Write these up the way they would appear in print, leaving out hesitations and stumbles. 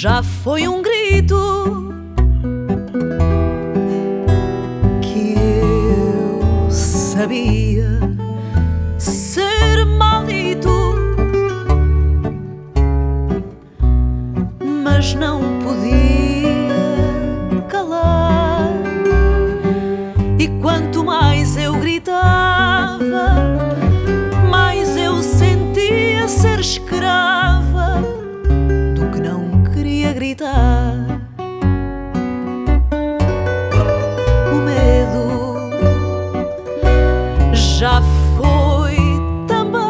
Já foi um grito que eu sabia ser maldito, mas não podia calar. E quanto mais eu gritava, mais eu sentia ser escrava do que não queria gritar. O medo já foi também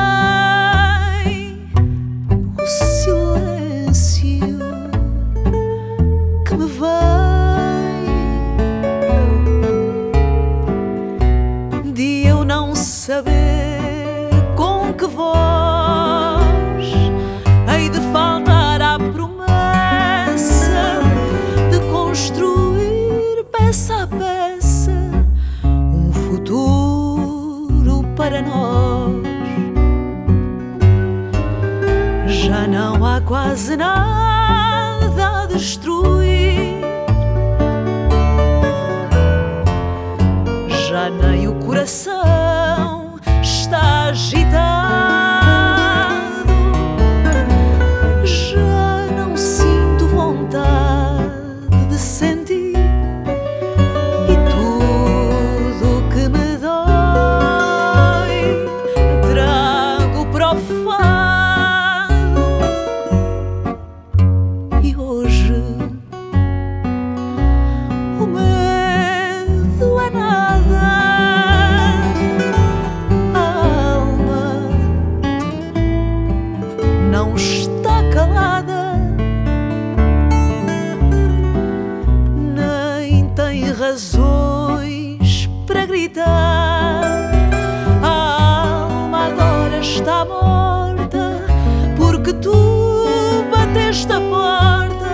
o silêncio que me vem de eu não saber com que voz hei de faltar à promessa de construir peça a peça um futuro para nós. Já não há quase nada a destruir, já nem o coração está agitado. Já não sinto vontade de sentir, e tudo que me dói trago para o fado. E hoje o medo é nada, a alma não está calada, nem tem razões para gritar. A alma agora está morta porque tu bateste a porta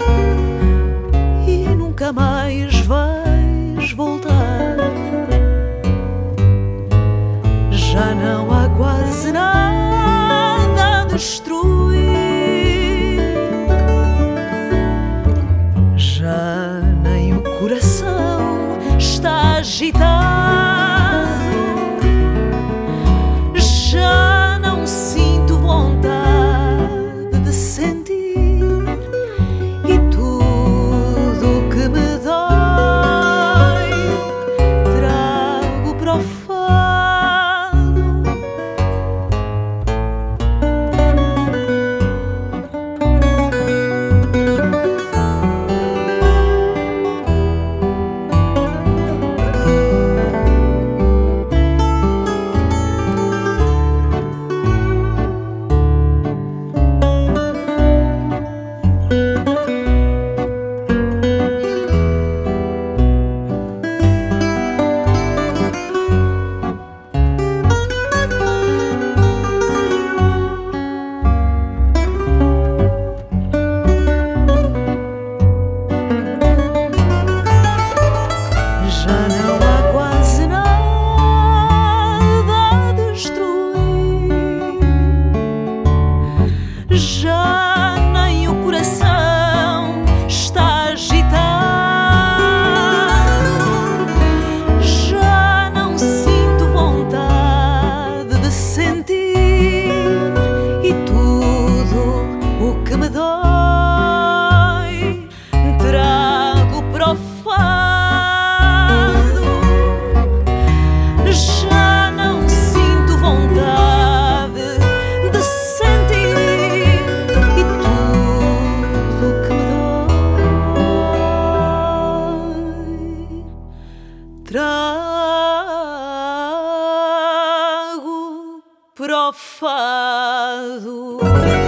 e nunca mais vais voltar. Já não há quase nada a destruir, já nem o coração está agitado. Já não sinto vontade de sentir, e tudo que me dói trago para o fado. Já não há quase nada a destruir, já nem o coração está agitado. Já não sinto vontade de sentir, e tudo o que me dói trago para o fado. Já não sinto vontade de sentir, e tudo que me dói trago para o fado.